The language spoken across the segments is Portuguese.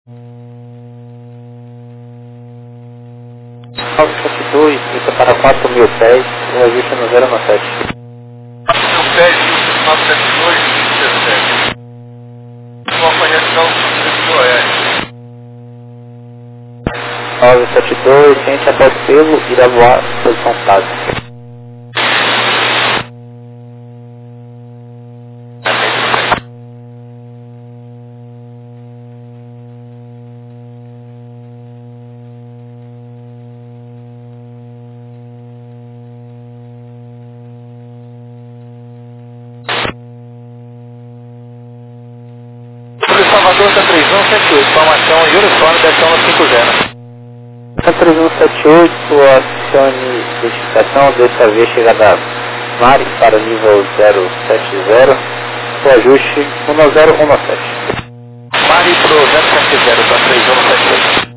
972, fica para 4.000 pés, o ajuste no 097. 4.000 pés, 972, 17. Uma variação do oeste. 972, ciente após pelo, irá voar, posição tática. Salvador, Santa 3178, formação e uniforme, versão no 50. Santa 3178, acione identificação, dessa vez chegada Mari para nível 070, o ajuste 1017. Mari pro 070, Santa 3178.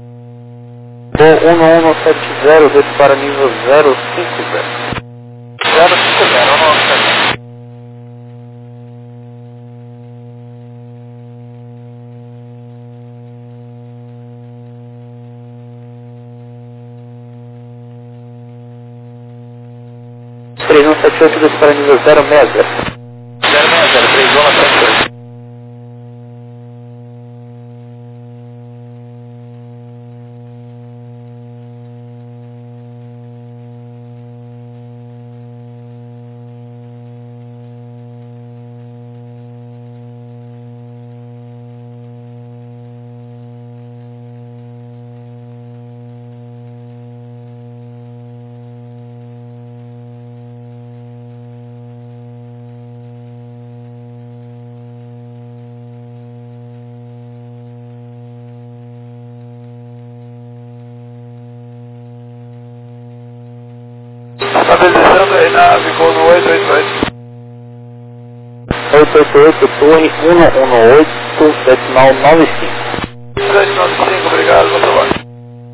O 1170, desse para nível 050. 050, 1170. Três 178 desse para nível 060. 060, 3178. Estabilizando aí na ficou no 888. 888, torre 118, decimal 95. 795, obrigado, bom trabalho.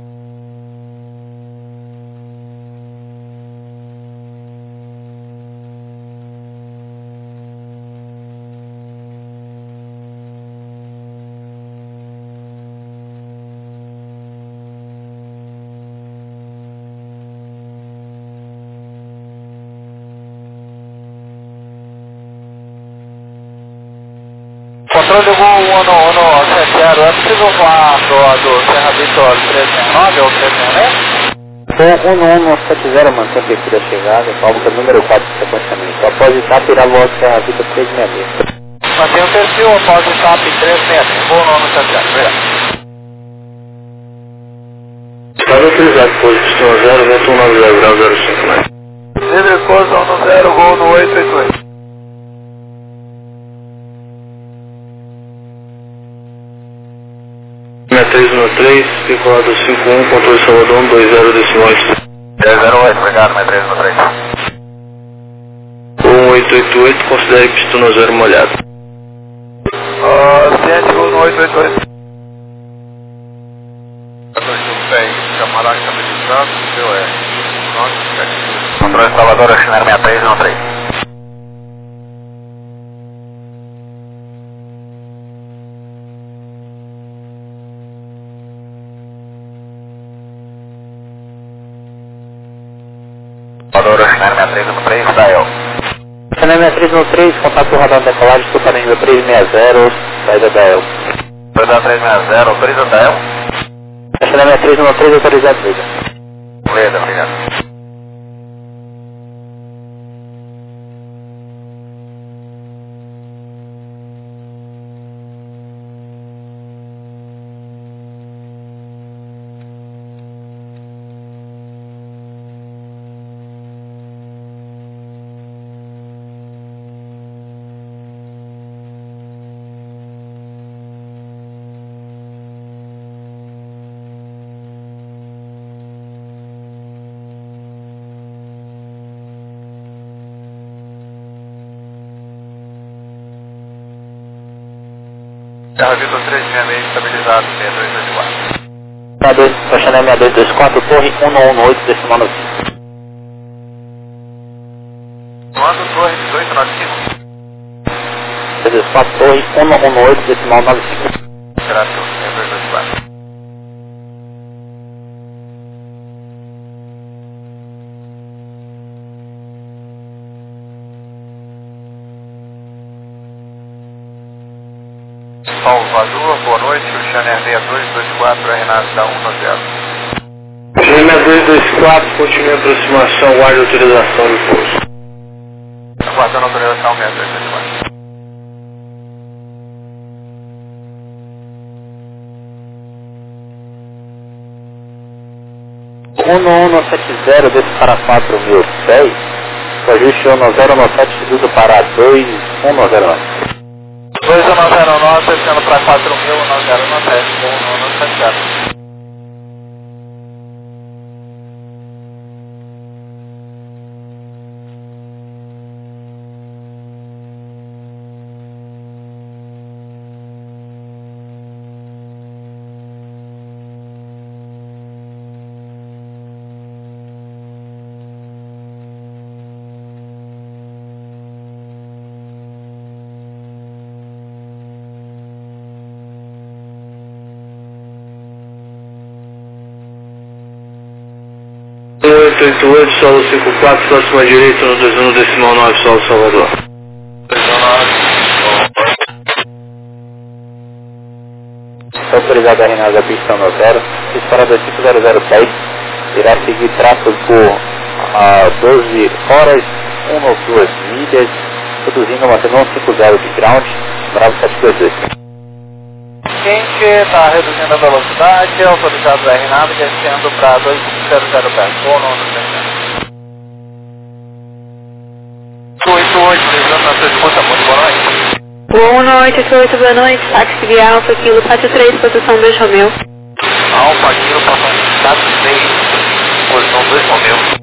Controle do voo 170, é possível voar do Serra Vitória 369 ou 366? O 11170 mantém perfil da chegada, válvula número 4 de sequenciamento. Após etapa, irá voar Serra Vita 366. Mantém o perfil após o SAP 366, voo 170, obrigado. Pode utilizar disposição 0, vento 190, grau 05, né? Livre curso 10, voo no 888. Na 313, circulado 51, controle Salvador 20 decimais. 308, obrigado, mais 313. 1888, considere pistona 0 molhado. Ciente, voo no 888. 14 pés, camarada estabilizado, COE. Controle Salvador, Chimera 6313. Salvador, Chimera 6313, Dial. Chimera 6313, contato com o radar de decolagem, estou para nível 360, saída da El. Saída 360, autoriza Dial. Chimera 313, autorizado, liga. Beleza, obrigado. Serra Vitor 366 estabilizado, 6224. Chanel 6224, torre 118, decimal 95. Quando torre 1895? 64, torre 118, decimal 95. Graças, Salvador, boa noite, o Chanel 6224, Renato da 10. Chanel 224, continue a aproximação, guarde autorização de pouso. Aguardando autorização 6224. Uno 170 desce para 4.000 pés, o ajuste 1097 subindo para 2109. 2109, descendo para 4.097, com 197. Solo 54, próxima direita no 21 decimal 9, Solo Salvador. 219. Autorizado a Renasa pista 10, disparado 2500 pés, irá seguir tráfego por 12 horas, 1 ou 2 milhas, produzindo mantendo 150 de ground, Bravo 722. Quente, está reduzindo a velocidade, autorizado a Renata, descendo para 200 pés, com 88, descendo na sua escuta, muito boa noite. 1888, boa noite, táxi de Alfa, Kilo 43, posição 2 Romeu. Alfa, Kilo, posição 3, posição 2 Romeu.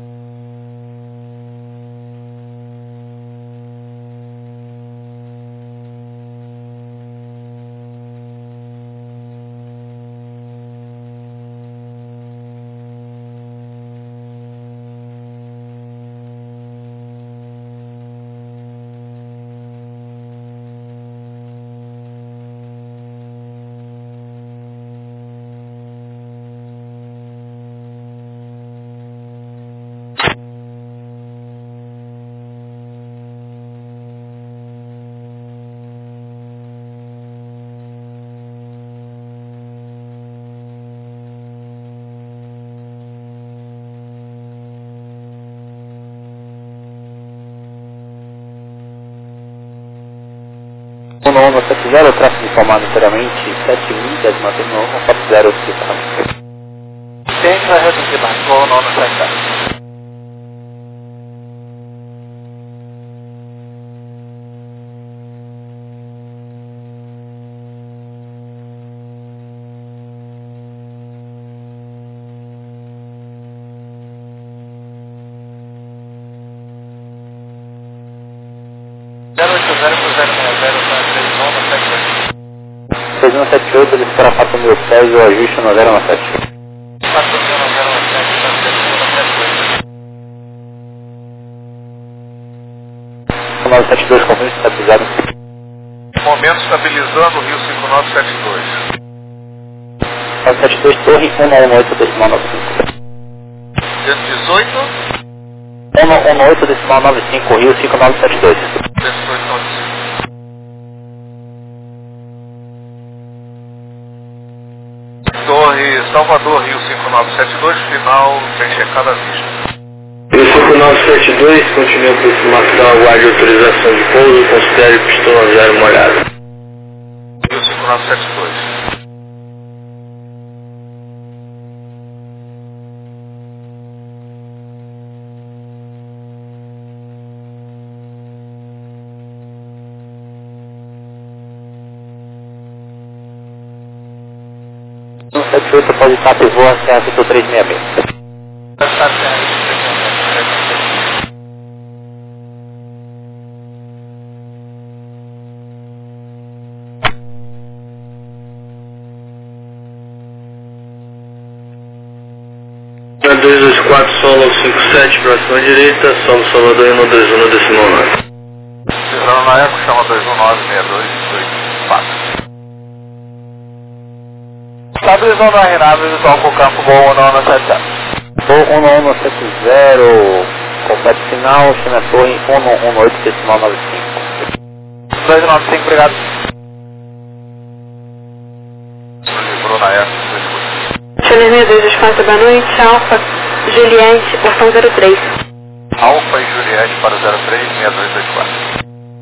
Uno 170, tráfego informado inteiramente 7 milhas, mantendo 140 hospital. Quente vai reduzir mais, com 197. Seis 178, eles para 4.000 pés, o ajuste 1097. 972, como estabilizado. Momento estabilizando, Rio 5972. 972, torre 118, decimal 95. 118? 118, decimal 95, Rio 5972. 1895. Torre Salvador, Rio 5972, final, tem checada à vista. Rio 5972, continue a aproximação, aguarde autorização de pouso, considere pistola 0 molhada. Rio 5972. No 78 pode estar pivô até a 366. Na 224, solo 57, próxima direita, solo Salvador 121, decimal 9. Cisrando na Eco, chama 219-62-24. Estabilizando a Renata, visual com o campo Gol 1170. Gol 1170, completo final, China Torre 118, decimal 95. 295, obrigado. Raia, sua escuta. Channel 6224, boa noite, Alfa, Juliette, portão 03. Alfa e Juliette para 03, 6224.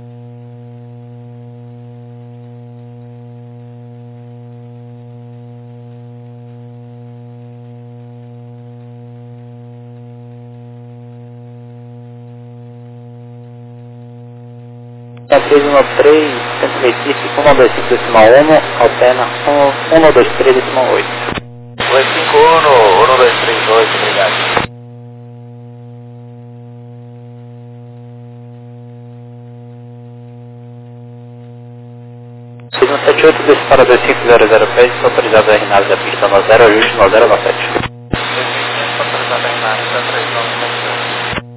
Tá 313, Centro Recife, 125,1, altena 123,8. 251, 1238, obrigado. Signo 78, desse para 25000 pés, autorizado a RNAV da pista 90, ajuste 9097. 255, autorizado a RNAV da 3972.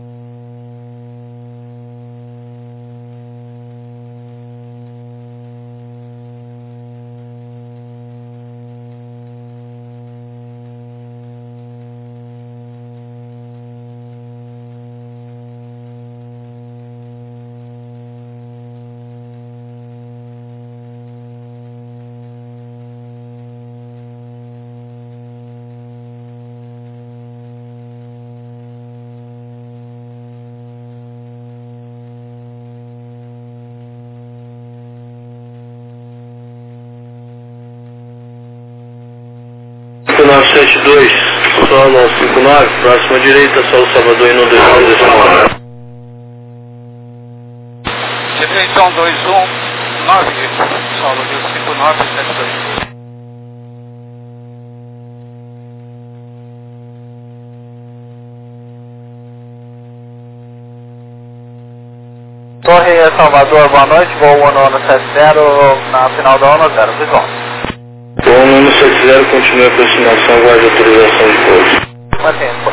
Solo 59, próxima direita, Solo Salvador indo 219. Direitão 219, solo de 5972. Torre Salvador, boa noite, voo 1170, na final da 10, visual. O 1170 continua a aproximação, guarde autorização de pouso. Mantenha, pô.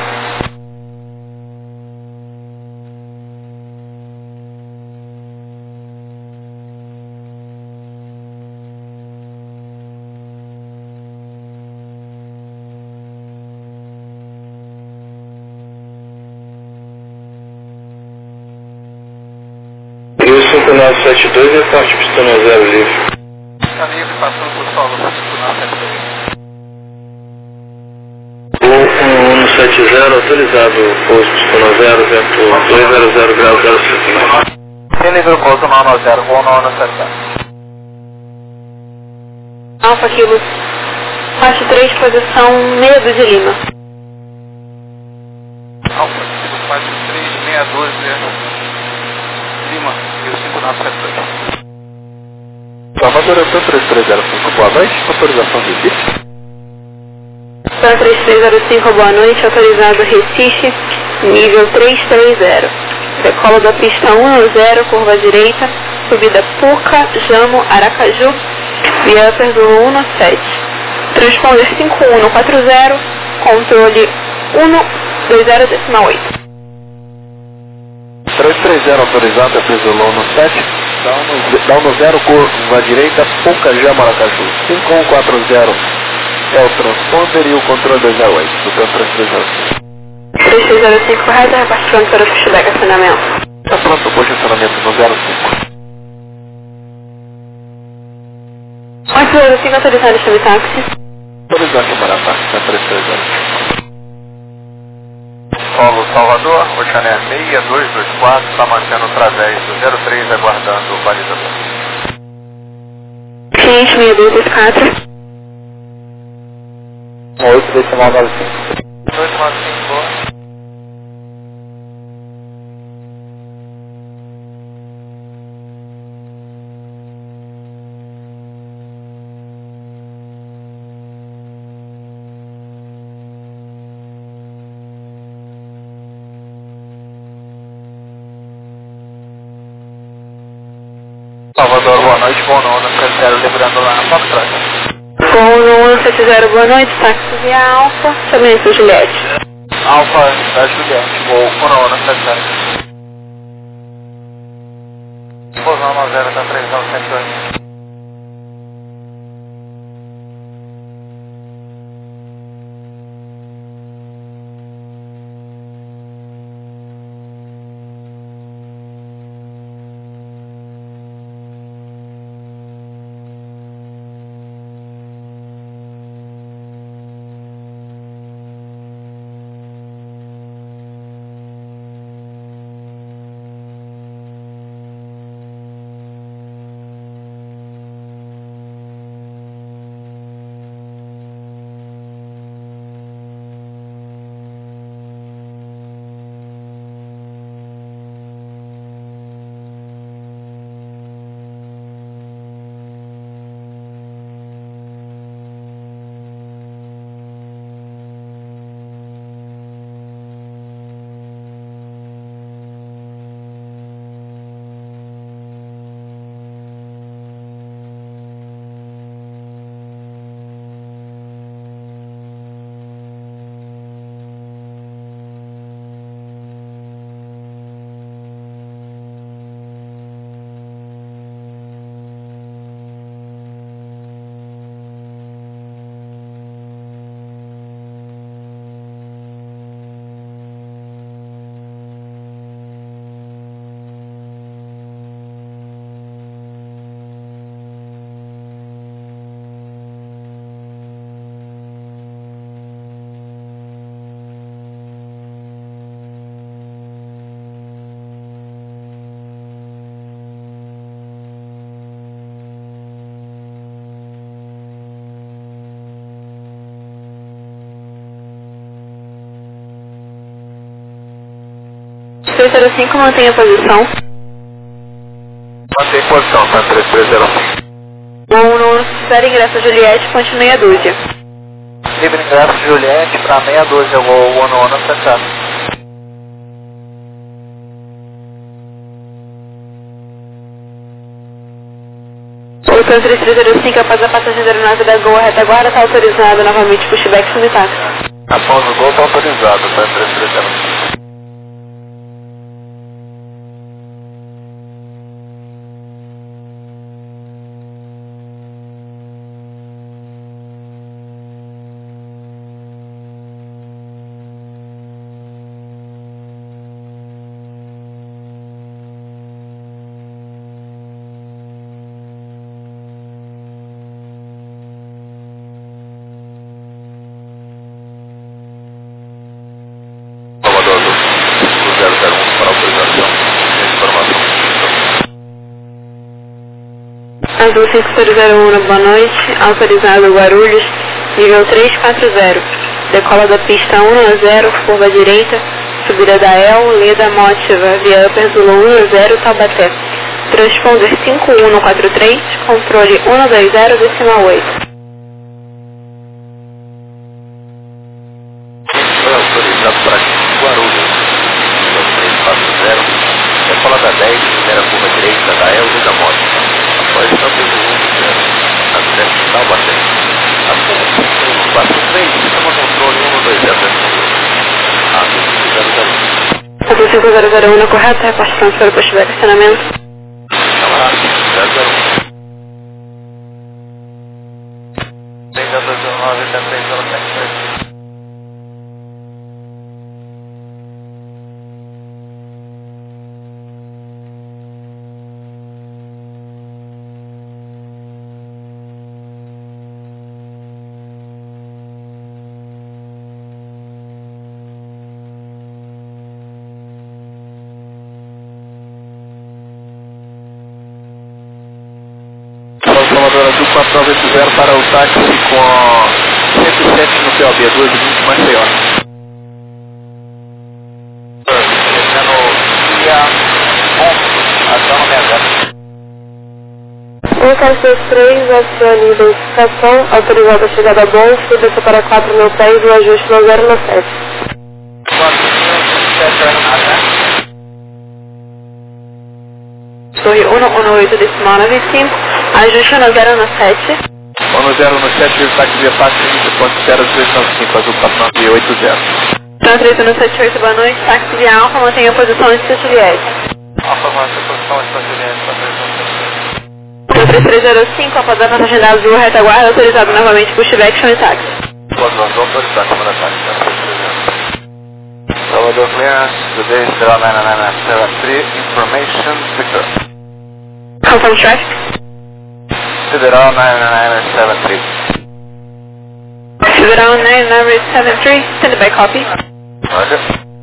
E o 5972 é parte pistão 0 livre. Está livre, passando por solo 5972. O 170 autorizado, pouso pistão 0, vento 200 graus 059. Tem livre o pouso 990, voo 970. Alfa, Kilo, faixa 3, posição 6 de Lima. Alfa, kilo 43612, Lima, e o 5972. Salvador, eu 3305, boa noite, autorização de Recife. 3305, boa noite, autorizado Recife, nível 330. Decola da pista 10, curva direita, subida Puca, Jamo, Aracaju, via upper do 17. Transponder 5140, controle 120,8. 330 autorizado, Pesolon no 7, down no 0, curva direita, Puca, Jamo, Aracaju. 5140 é o transponder e o controle 208, do campo 3305. 3305, correto, reparte pronto para o pushback acionamento. Está pronto o posicionamento no 05. 805, autorizado chame táxi. Autorizado chamar a táxi, está 330. Solo Salvador, Oceané 6224, está mantendo através do 03, aguardando o balizador. Cliente 6224. 8,95. 295, boa. Salvador, boa noite, bom nono, 70, lembrando lá na Fox Trot. Voo 170, boa noite, táxi via Alfa, chame isso, Juliette. Alfa da Juliette, voo 170. Explosão 90, da 3972. 3305, mantenha a posição. Mantém posição, tá 3305. No necessário ingresso Juliette, ponte meia dúzia. Livre ingresso Juliette para meia dúzia, vou Ono fechado. O 3305, após a passagem da aeronave da Gol, a retaguarda está autorizado novamente pushback subtáxi. Após o gol está autorizado, tá 3305. Salvador do 001 para autorização de informação. Azul 5001, boa noite. Autorizado Guarulhos, nível 340. Decola da pista 10, curva direita, subida da El, Leda Mótiva, via Upper Zulu 10, Taubaté. Transponder 5143, controle 120, decimal 8. Foi autorizado para Guarulhos, nível 340, decola da 10, primeira curva direita da El, Leda Mótiva. Após Upper Zulu 0, na frente Taubaté. Acima 5143, sistema controle 120, Azul 5001, correto, repasse transfer para estiver estacionamento. Camarada, 001. Tem 209, 33073. Salvador Azul 4980 para o táxi com 107 no POB, 220 Maceió. Descendo via 11, até no Mega. 1463, acione identificação, autorizada a chegada a bom, subida para 4.000 pés, o ajuste no 097. 4.027 né? Torre 118, decimal 95, ajuste no 097. 1097, táxi via táxi, ponto 0295, azul 4980. Translito no 78, boa noite, táxi via Alfa, mantenha a posição antes da Juliette. Alfa, posição de Juliette, 3305, após a passagem da Azul, retaguarda, autorizado novamente pushback, chame táxi. autorizado, comanda táxi, Salvador Clearance, today 09973, information, Victor. Confirm traffic. Federal 99973. Federal 99973, send by copy. Roger.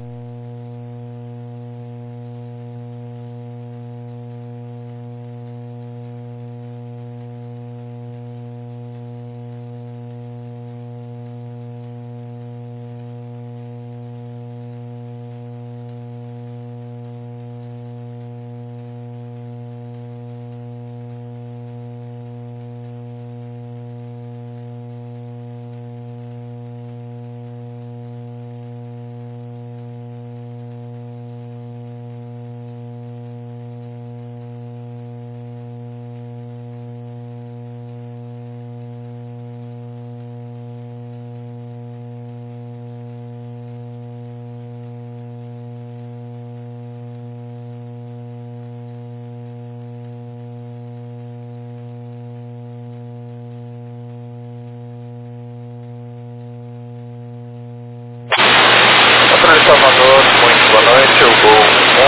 Salvador, muito boa noite, eu vou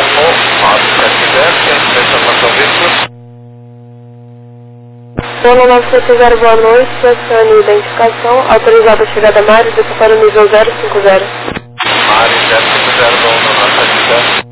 1970, informação Victor. 1970, boa noite, acione identificação, autorizada a chegada a Mário, desça para o nível 050. Mário 050, bom, 1970.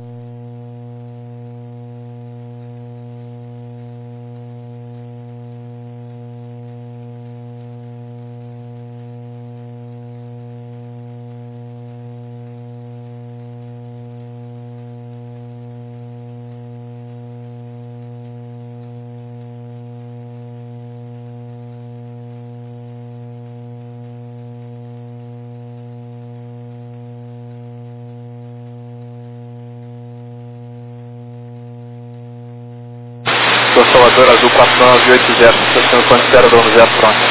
Salvador Azul 4980, estação Quanticara do 0 pronto.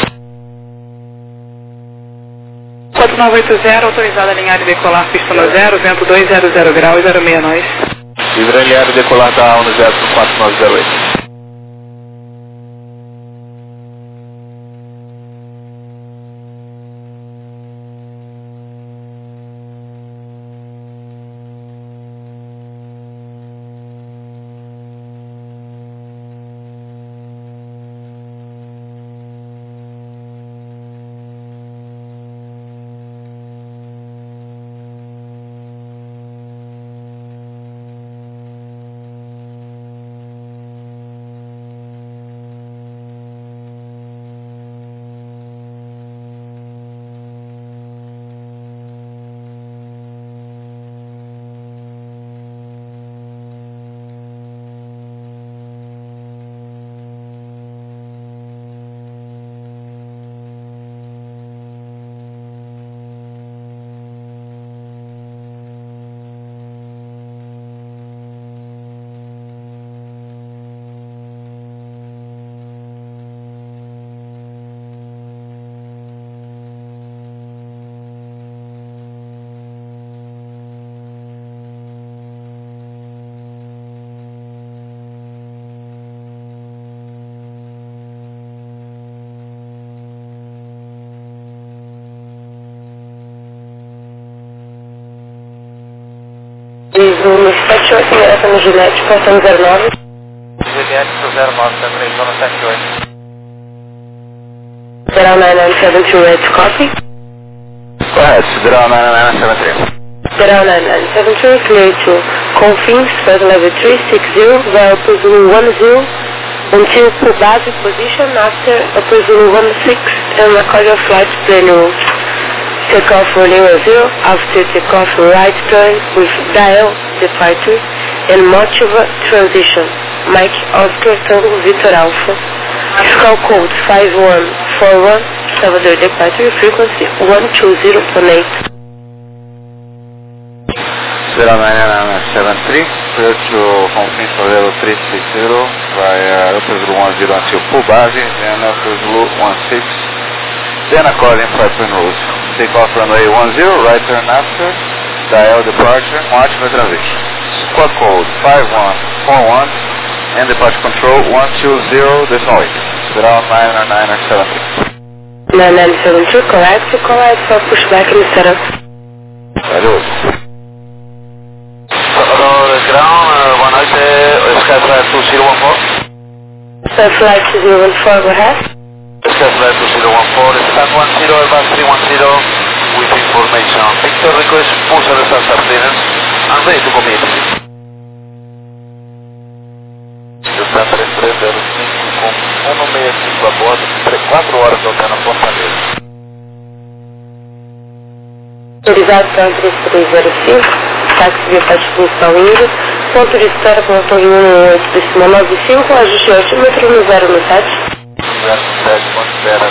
4980, autorizada a alinhar e decolar, pista no 0, vento 200 graus, 06 nós. Livre alinhar e decolar da 10 para 4908. No 78, direto no Juliette, portão 09. Juliette do 09, também zona 78. 0972, red copy. Correto, Sideral 9973. 0972, clear to Confins, first level 360, via opposing 10, until full base position after opposing 16, and record your flight plane route. Take off running 0, after take off right turn with dial departure and Motiva transition. Mike Oscar Tango Victor Alpha. Fiscal code 5141, Salvador departure frequency 120.8. Sideral 9973, clear to Confins for level 360, via Upper Zulu 10 until full base, then Upper Zulu 16, then according flight plane route. Take off runway 10, right turn after, dial departure, Motiva transition. Squawk code 5141 and departure control 120.8. Sideral 9973. 9972, correct for pushback in the setup. Valeu. Salvador ground, boa noite, Skyflight 2014. Flight 214, go ahead. Skyflight 2014, stand 10, Airbus 310 with information. Victor request booster startup clearance and ready to commit. Está 3305 com 165 a bordo, 4 horas voltando a Fortaleza. Autorizado para 3305, táxi de participação índio, ponto de espera com motor 118 de cima 95, ajuste de altímetro no 017. 07, considera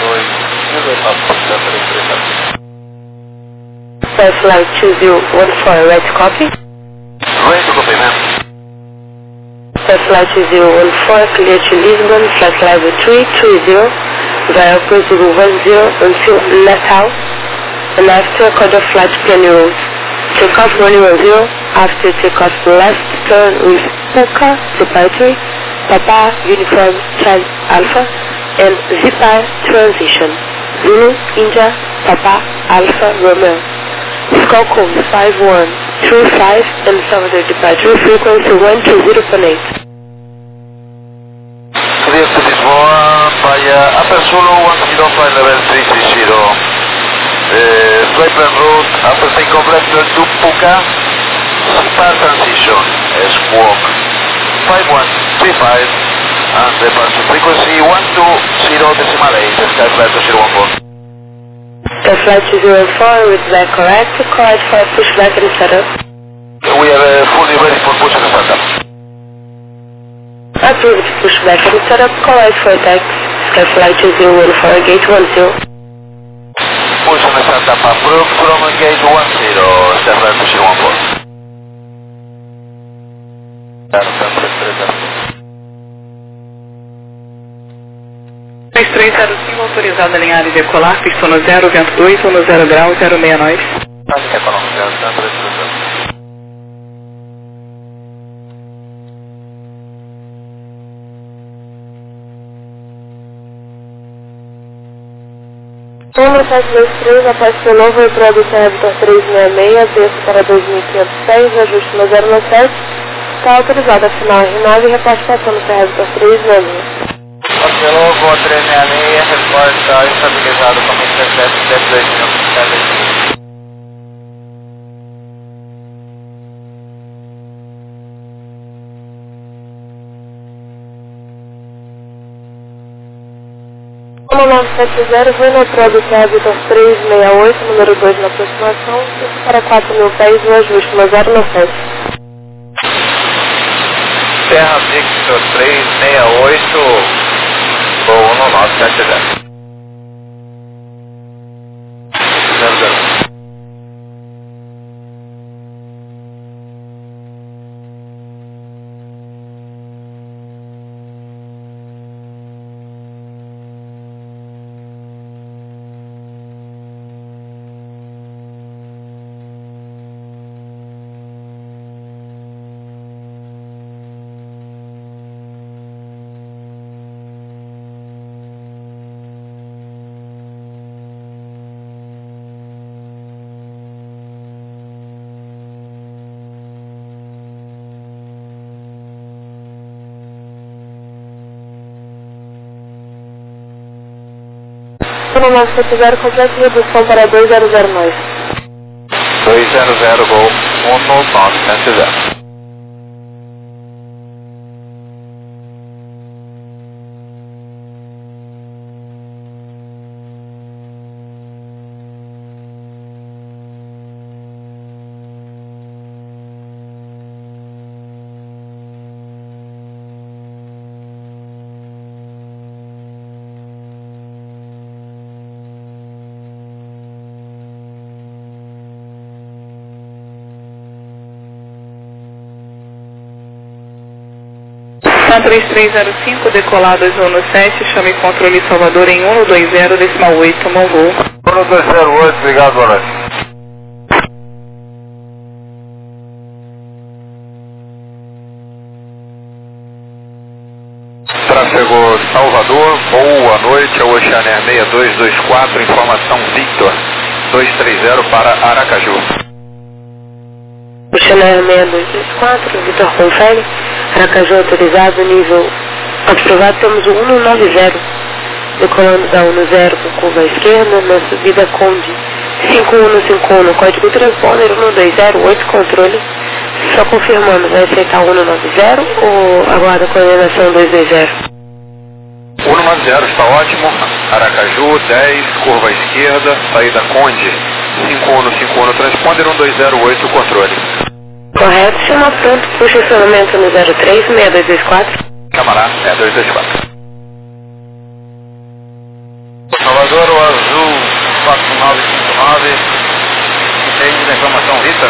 2.933. Flight 2014, red copy. Ready to copy, ma'am. Flight 2014, clear to Lisbon, flight level 330, via Brazil 10 until Natal, and after quarter flight plane route. Take off running 10, after take off left turn with Puka departure, Papa Uniform Charlie Alpha, and Zipar transition. Zulu, India, Papa, Alpha, Romeo. Skull code 5135 and Salvador departure frequency 120.8. Clear to Lisboa via Upper Zulu 10 flight level 360. Flight plan route after takeoff left turn to Puka, Zipar transition, squawk 5135 and departure frequency 120.8, Skyflight 2014. Flight 204 with the correct for pushback and setup. We are fully ready for push and startup. Approved pushback and setup, correct for tax. Skyflight 2014, gate 10. Push and startup approved from gate 10, Skyflight 2014. 305, autorizado a alinhar e decolar, pista no 0, vento 2, 10 grau, 069. Econômico 0, Centro, 305. Número 723, após seu novo introdução Vitor 366, preço para 2.506, ajuste no 097, está autorizado a final R9 e repastação no Vitor 366. Parcelou, voo 366, resposta estabilizado como 17.2.000. Como 970, foi na produção Vitor 368, número 2 na aproximação, para 4.000 pés no ajuste no 097. Terra Victor 368, voo 1970. 00. Como 970, completa redução para 2009. 200, voo 1970. São 3305, decolar 217, chame controle Salvador em 120, tomou voo. 1208, obrigado, boa noite. Tráfego Salvador, boa noite, é o Oceanair 6224, informação Victor 230 para Aracaju. Oceanair 6224, Vitor confere, Aracaju autorizado, nível aprovado, temos o 190, decolando da 10 com curva à esquerda, na subida Conde 5151, código transponder 1208, controle, só confirmando, vai aceitar o 190 ou aguarda a coordenação 220? 190 está ótimo, Aracaju 10, curva à esquerda, saída Conde 5151, transponder 1208, controle. Correto, chama pronto para o estacionamento no 03 6224. Camará, 6224. Salvador, o azul 4959, entende da informação Rita?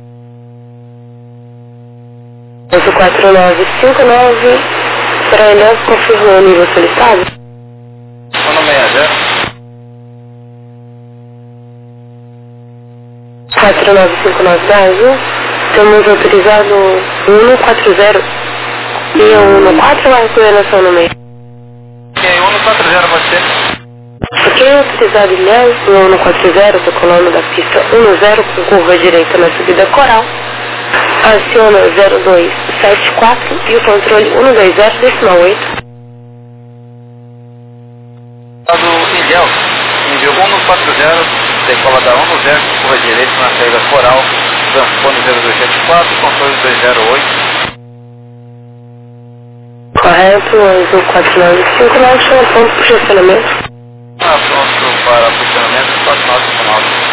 Azul 4959, para ele confirmou o nível solicitado? 160. 4959 da Azul, temos autorizado 140 e 14 ou a coordenação no meio? Ok, 140 você. Ok, autorizado Ilhéus, 140, decolando da pista 10 com curva direita na subida Coral. Aciona 0274 e o controle 120, decimal 8. Do Ilhéus, nível 140, decola da 10, curva direita na saída Coral, transpone 0274, controle 208. Correto, azul 4959, chama ponto para o estacionamento. Pronto para funcionamento 4959.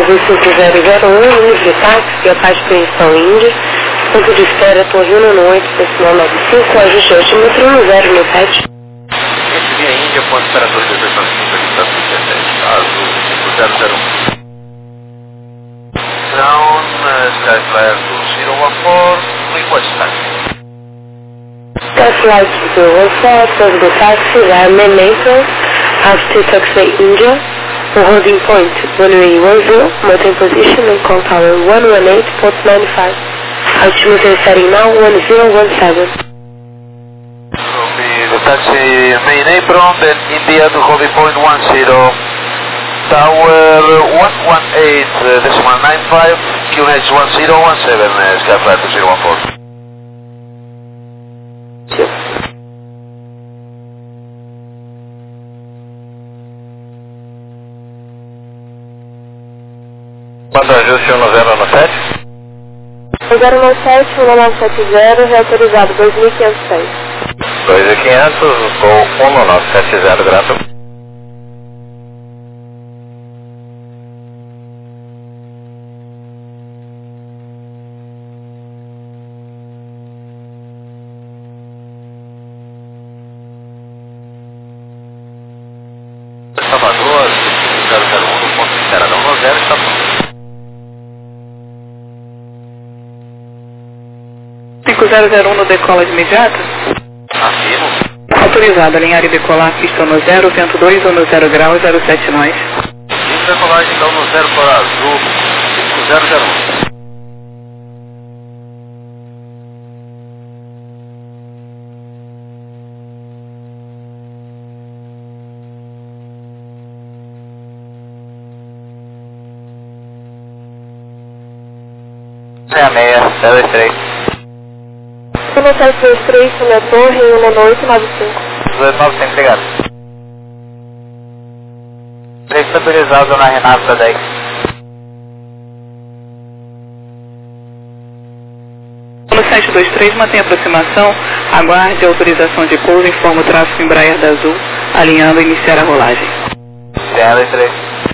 Azul 5001, livre táxi, Apache Preensão Índia. Ponto de espera, Torre 198, decimal 95, ajuste altímetro 1067. Via Índia, ponto de espera 2295, aqui está 17. Azul 5001. Ground, Skyflyer 2014, request taxi. Flight 014, Possible Taxi, Airman Naples, Altitude Taxi India, holding point, runway 10, mountain position and call tower 118.95. Altimeter setting now 1017. Copy the taxi main apron, then India to holding point 10, tower 118.95, QNH 1017, Skyflyer 2014. Quando ajuste 1097? 097, 1970, reautorizado 2506. 2500, voo 1970, grato. Salvador, 001, ponto de espera não 10, está pronto. 5001 no decola de imediato. Afirmo. Autorizado, alinhar e decolar, pista no 0, vento 2 ou no 0 grau, 07 nós. Livre decolagem então no 0 para Azul 5001. Meia, 023. 1723, minha torre, 11895. 1895, obrigado. Estabilizado na Renata 10. No 723, mantém a aproximação, aguarde a autorização de pouso, informa o tráfego Embraer da Azul, alinhando e iniciar a rolagem. 023.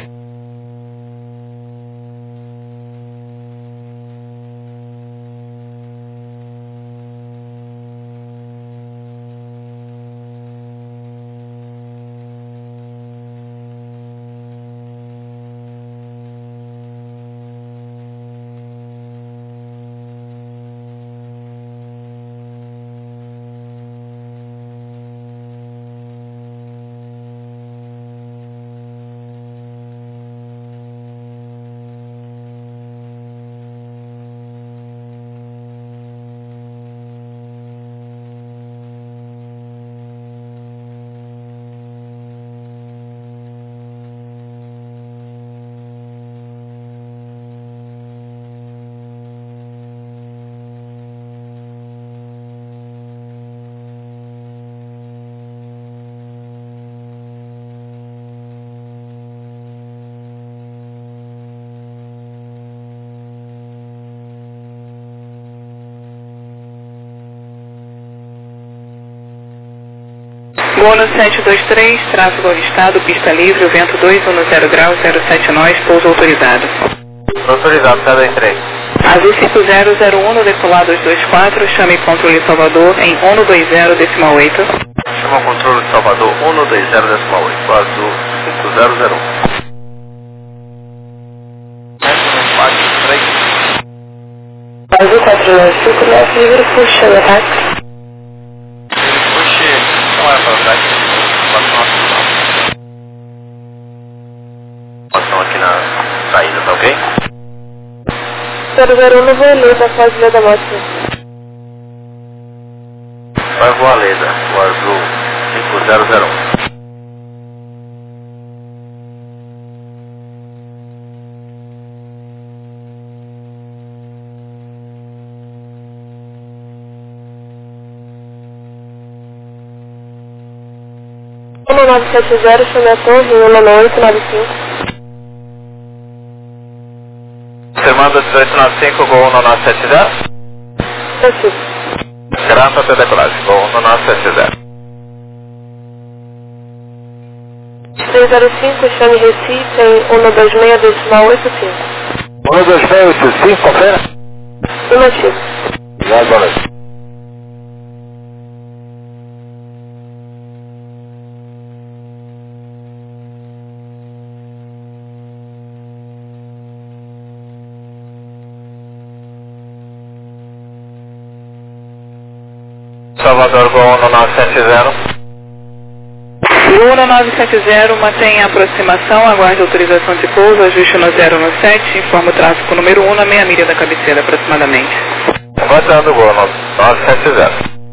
Bônus 723, tráfego avistado, pista livre, vento 2 ou no 0 grau, 07 nós, pouso autorizado. Autorizado, 023. Azul 5001 no decolado 224, chame controle Salvador em 120 decimal 8. Chama o controle de Salvador 120 decimal 8, Azul 5001. Azul 495, left livre, puxa, ataque. Puxe, não é para trás. Passão aqui na saída, tá ok? 001 no Veleta, faz da moto. Vai voar Leda, o Azul 5001. Chama 970, chama a torre, 19895. Firmando 1895, voo 1970. Francisco. Graça até decolagem, voo 1970. 305, chame Recife em 126,85. 126,85, confere? Afirmativo. Obrigado, boa noite. Salvador Gol 1970. Luna 970, mantém a aproximação, aguarde autorização de pouso, ajuste no 017, informa o tráfego número 1 na meia milha da cabeceira aproximadamente. Aguardando Gol 970.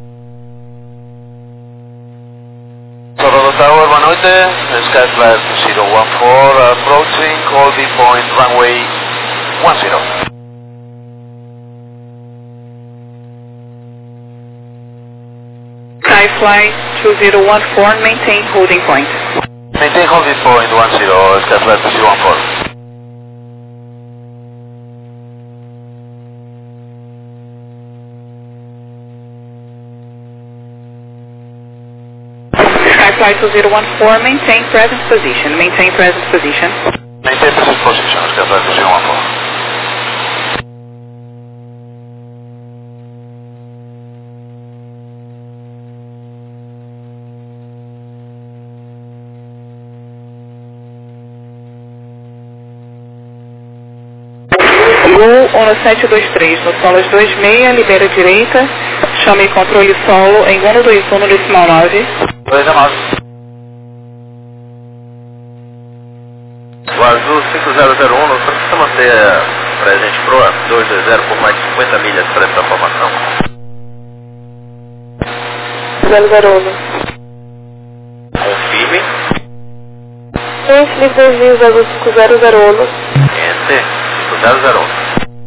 Salvador Tower, boa noite. Skyflight 014 approaching, call the point runway 10. Skyflight 2014, maintain holding point. Maintain holding point 10, Skyflight 014. Skyflight 2014, maintain present position. Maintain present position. Maintain present position, Skyflight 014. Gol 1723, no solo 26, libera direita, chame controle solo em 121 no decimal 9. 219. O Azul 5001, não precisa manter presente proa 220 por mais de 50 milhas para essa formação. 001. Confirme. Felipe 2 Dias, Azul 5001. Enter 5001.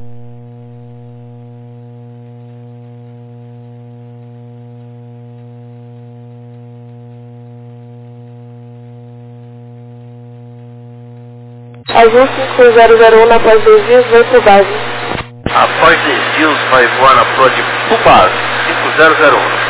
Azul 5001 na pós 2 dias, vai para base. Após desvios, vai voar na proa de Pubas 5001.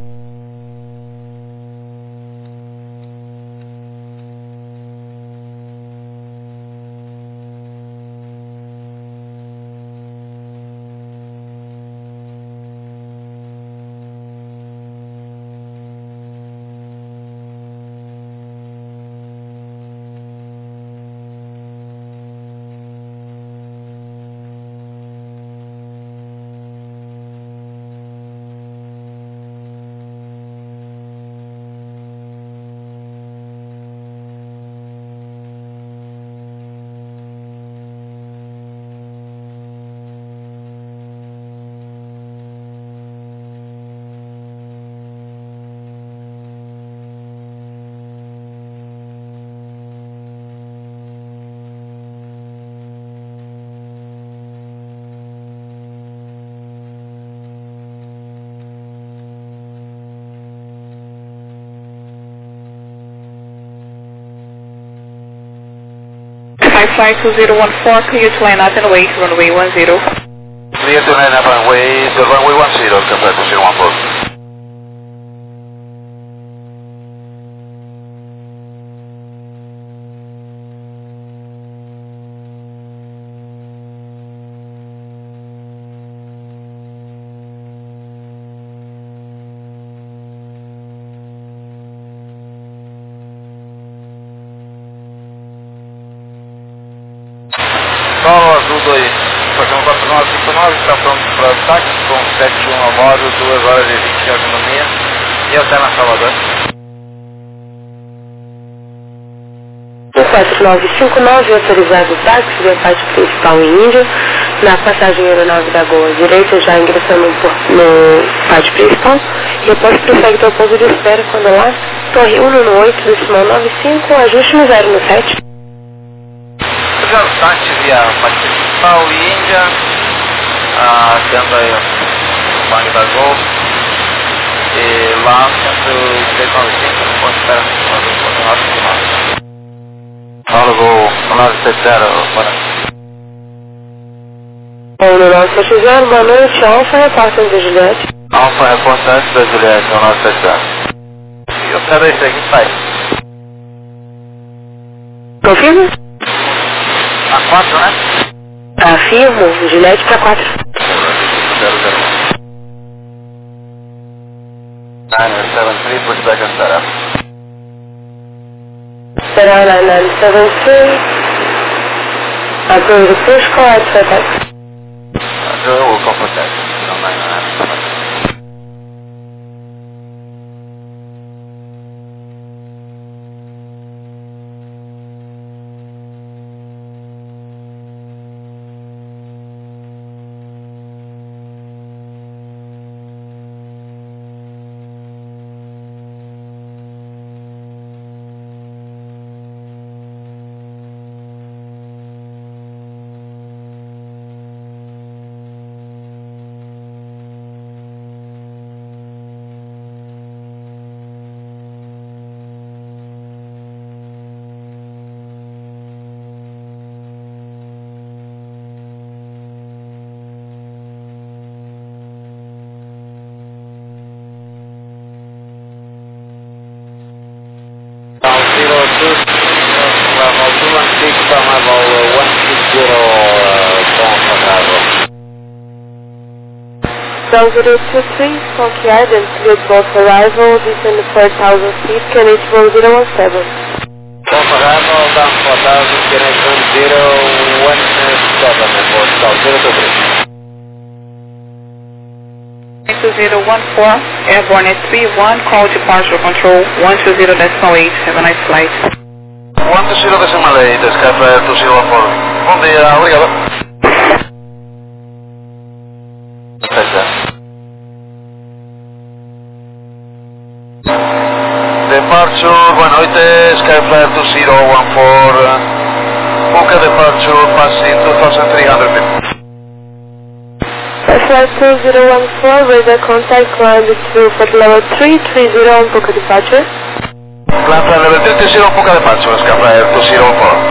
Skyflight 2014, clear to line up and wait, runway 10. Clear to line up and wait, runway 10, Skyflight 2014. Solo Azul 2, programa 4959, está pronto para o ataque, com 71 ao módulo, 2 horas e 20 de autonomia, e até na Salvador. 4959, autorizado o táxi, via parte principal em Índia, na passagem aeronave da Goa direita, já ingressando no parte principal, e depois prossegue para o pouso de espera, quando lá, torre 118, decimal 95, ajuste no 017. Autorizado o táxi via parte principal e Índia, tendo aí o Bang da Gol, e lá 10395, no ponto de espera, no nosso final. Paulo Gol 970, boa noite. Paulo 970, boa noite, Alfa, repórter da Juliette. Alfa, reportante da Juliette, 970. E observa isso aqui, sai. Confirma? A4, né? Afirmo, Juliette para 4. 973, push back and set up. Sarah 9973. Approve the push call at setup. Joe will call for that. 999. South 023, Stockyard and Cleared both arrival, descend 4,000 feet, Kennedy 1017. Both arrival, down 4,000, Kennedy 1017, report South 023. 2014, Airborne at 31, call departure control 120.8, have a nice flight. 120.8, Skyflyer 204. Bom dia, obrigado. Departure, boa noite, Skyflyer 2014. Book a departure passing 2,300 feet. Flight 2014, radar contact, climb to flight level 330 on book departure. Climb flight level 330 on book departure, Skyflyer 2014.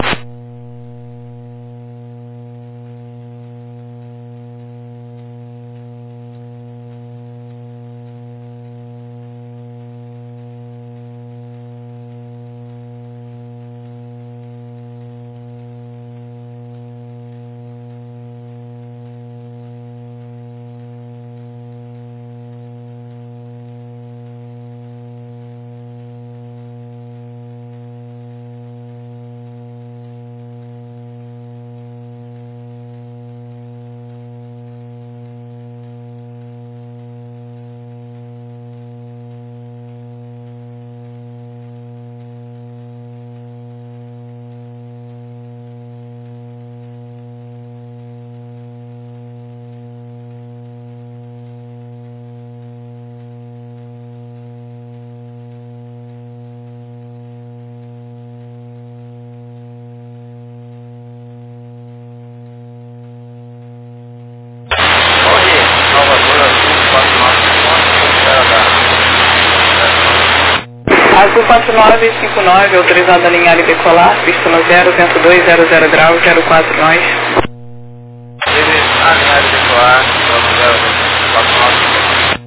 Azul 4959, autorizado a alinhar e decolar, pista no 0, vento 200 graus, 04 nós. Alinhar e decolar, 049.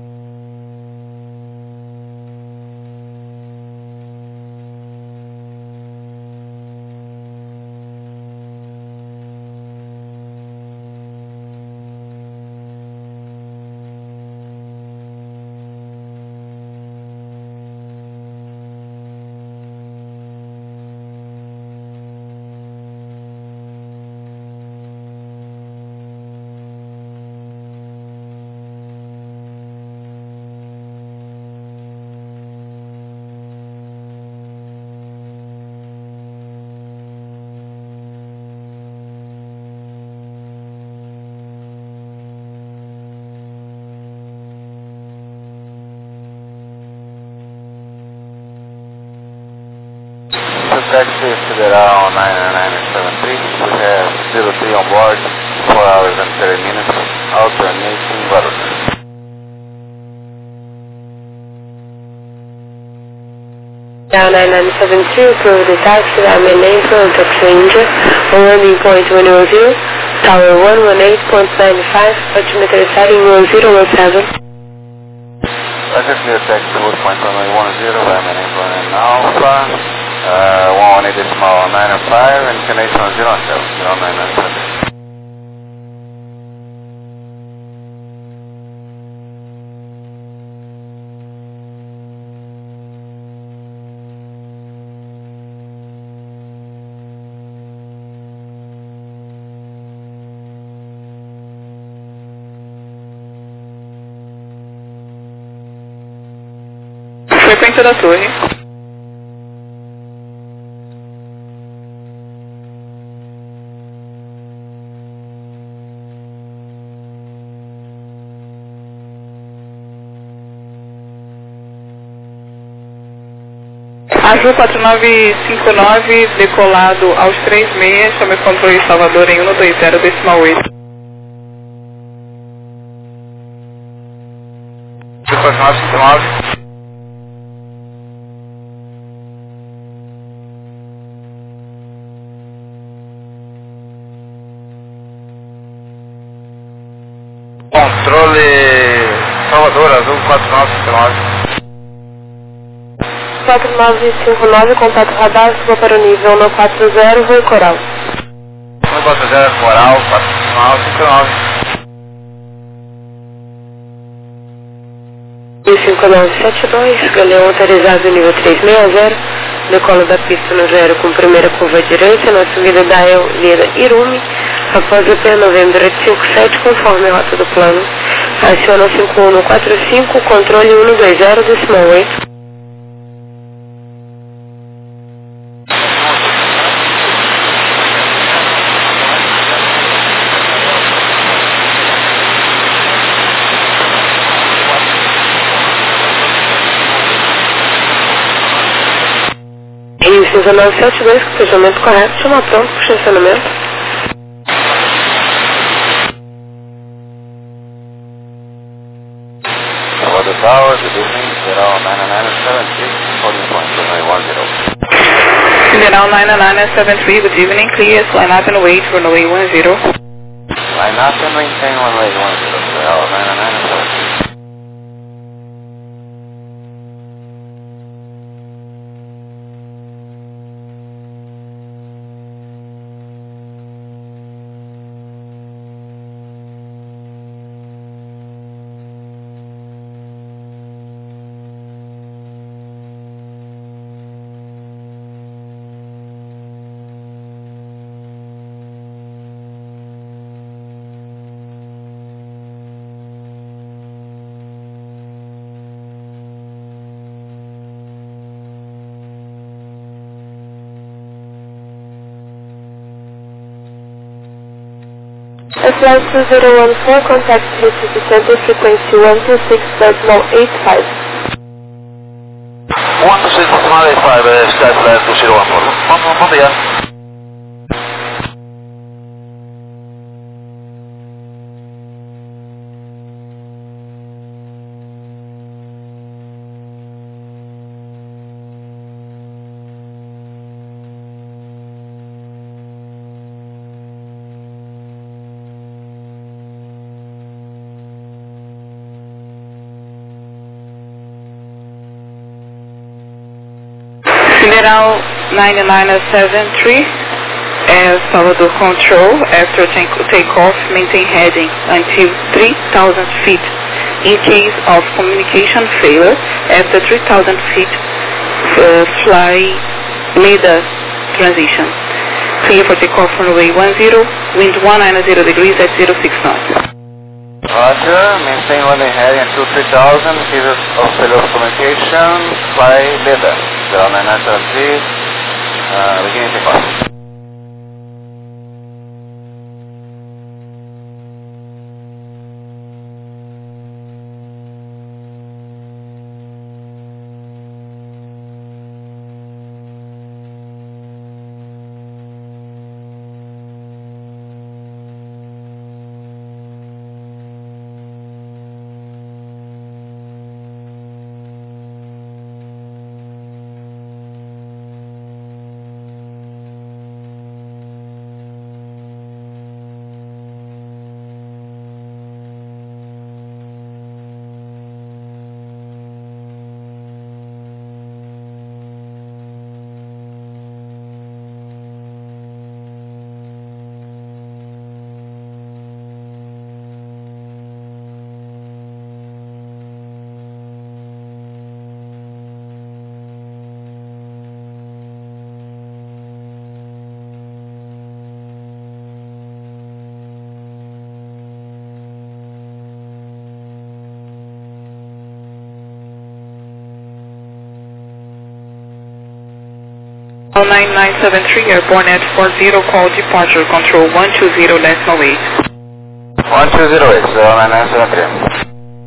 Taxi Federal 9973, we have 03 on board, 4 hours and 30 minutes, alternating Guarulhos. Down 9972, approve the taxi, I'm in name for the passenger, on landing point 100, tower 118.95, altimeter setting 1017. Clear taxi, point 110, I'm in name for an Alpha. 118.905, inclination 0997. Frequência da torre. Azul 4959, decolado aos 36, chame o controle de Salvador em 120.8. 4959. Controle Salvador, Azul 4959. 4959, contato radar, suba para o nível 140, voo coral. 140, Coral, 4959. 5972, Galeão autorizado nível 360, decola da pista no 0 com primeira curva direita, na subida da Lira Irumi, após o P Novembro 57, conforme a rota do plano. Aciona 5145, controle 120.8. Rio 5972, estacionamento correto, chama pronto para o estacionamento. Salvador Tower, good evening, 0997, holding point, runway 10. Sideral 9973, good evening, clear, line up and wait for runway 10. Line up and maintain runway 10, Sideral 9973. Flight 2014, contact Recife Center, frequency 126.85. 126.85, Sky Flight 2014. Bom dia. Sideral 9973, Salvador Control, after takeoff, maintain heading until 3,000 feet. In case of communication failure, after 3,000 feet, fly LEDA transition. Clear for takeoff runway 10, wind 190 degrees at 06 knots. Roger, maintain runway heading until 3,000, cases of failure of communication, fly LEDA, 0993, beginning takeoff. 9973, airborne at 40, call departure, control 120.8. 1208, 9973.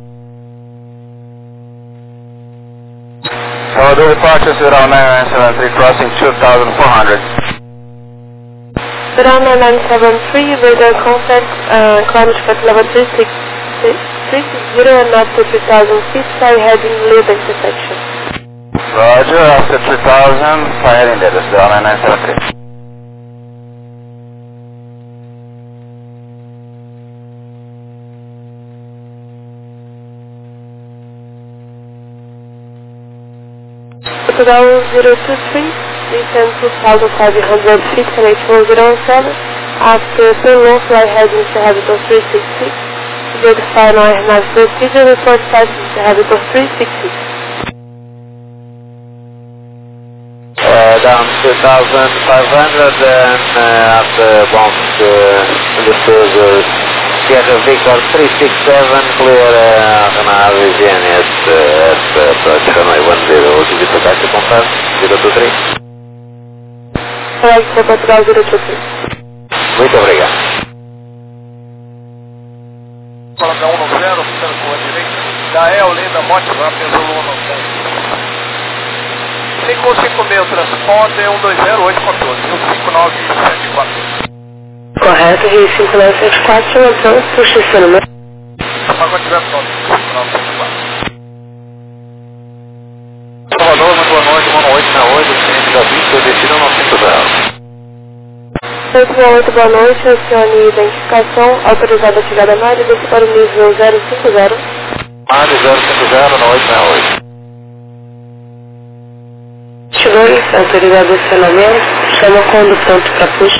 Salvador departure, Cyril 9973, crossing 2400. Cyril 9973, radar contact, climate flight level 360 and up to 3000 feet, fly heading lead intersection. Roger, after 3000, fly heading lead, Cyril 9973. Portugal 023, descend 2,500 feet, connect 1017, after Peru, fly heading to Habitat 366, verify no aircraft procedure, report passing to Habitat 366. Down 2,500 and after bounce the cruiser, Sierra Victor 367, clear Aviation at approach runway 10, will give you the back to confirm, 023. Flight to Portugal 023. Muito obrigado. Colômbia 190, ficando com a direita, Gael, Linda, Monte Rápido, Zulu 190. 556, transponder 120814, 5974. Correto, Rio 5974, então, puxa esse número. Pacote Web 5974. Salvador, muito boa noite, mano 868, cliente da Vista, destino 900. 868, boa noite, acione identificação, autorizada a chegada na área, desce para o nível 050. Área 050 na 868. 22, autorizado o acionamento, chama a condução de capuz.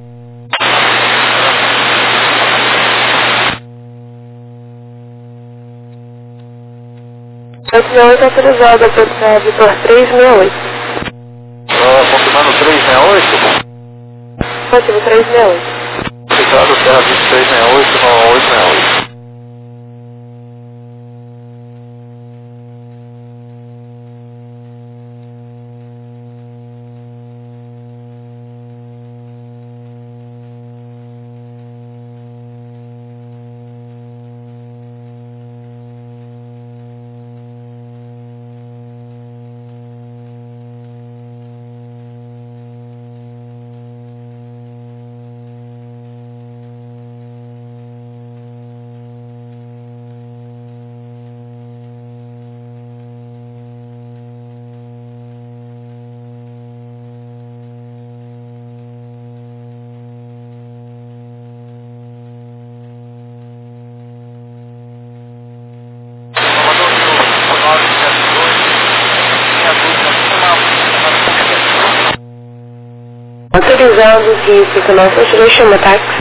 868 autorizado, apertar Vitor 368. Confirmando 368. Motivo 368. Obrigado, Serra 2368 no 868. Autorizado Rio 5972, chama táxi.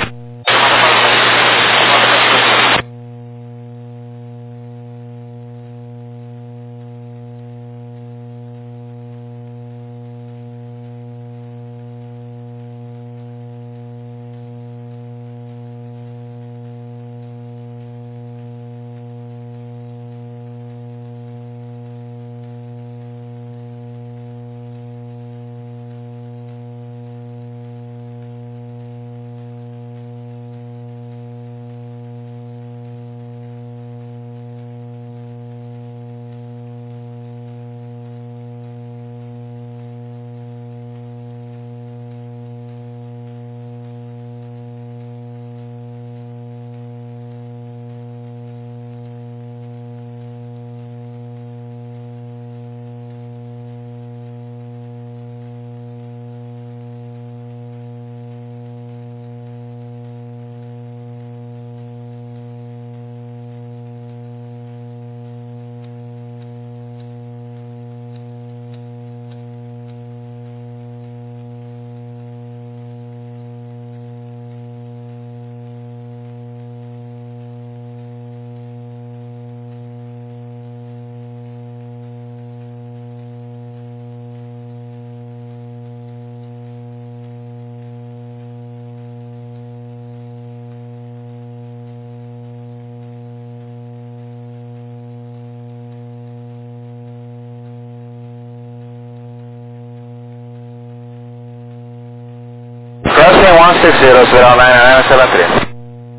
160, operar line 973.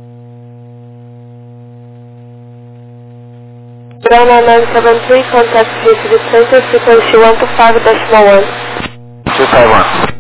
Ground 973, contact Pacific Center, frequency 125.1. 251.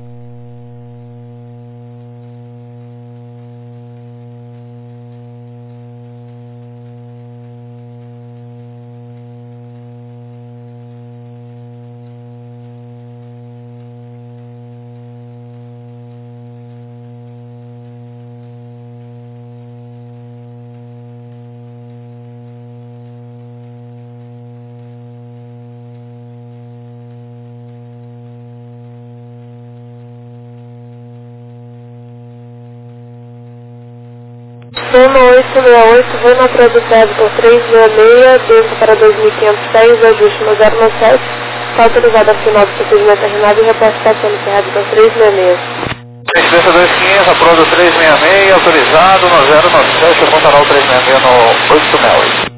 Zona 868, voo na produzido por 366, desde para 2506, ajuste no 097, está autorizado a final do procedimento terminado e reporte está sendo encerrado por 366. Expressa 2500, aprodo 366, autorizado no 097, apontará o 366 no 868.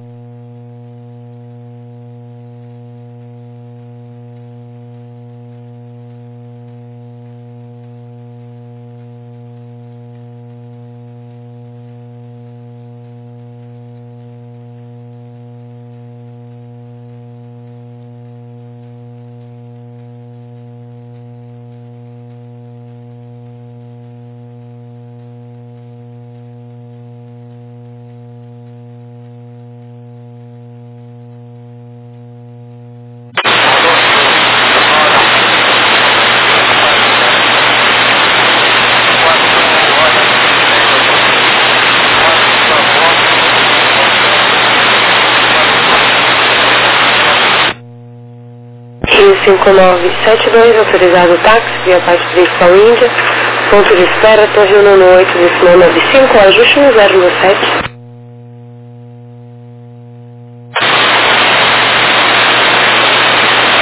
Rio 5972, autorizado táxi via parte principal Índia, ponto de espera, Torre 198, decimal 95, ajuste no 097.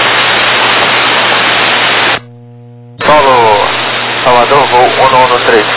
Paulo, Salvador, voo 113.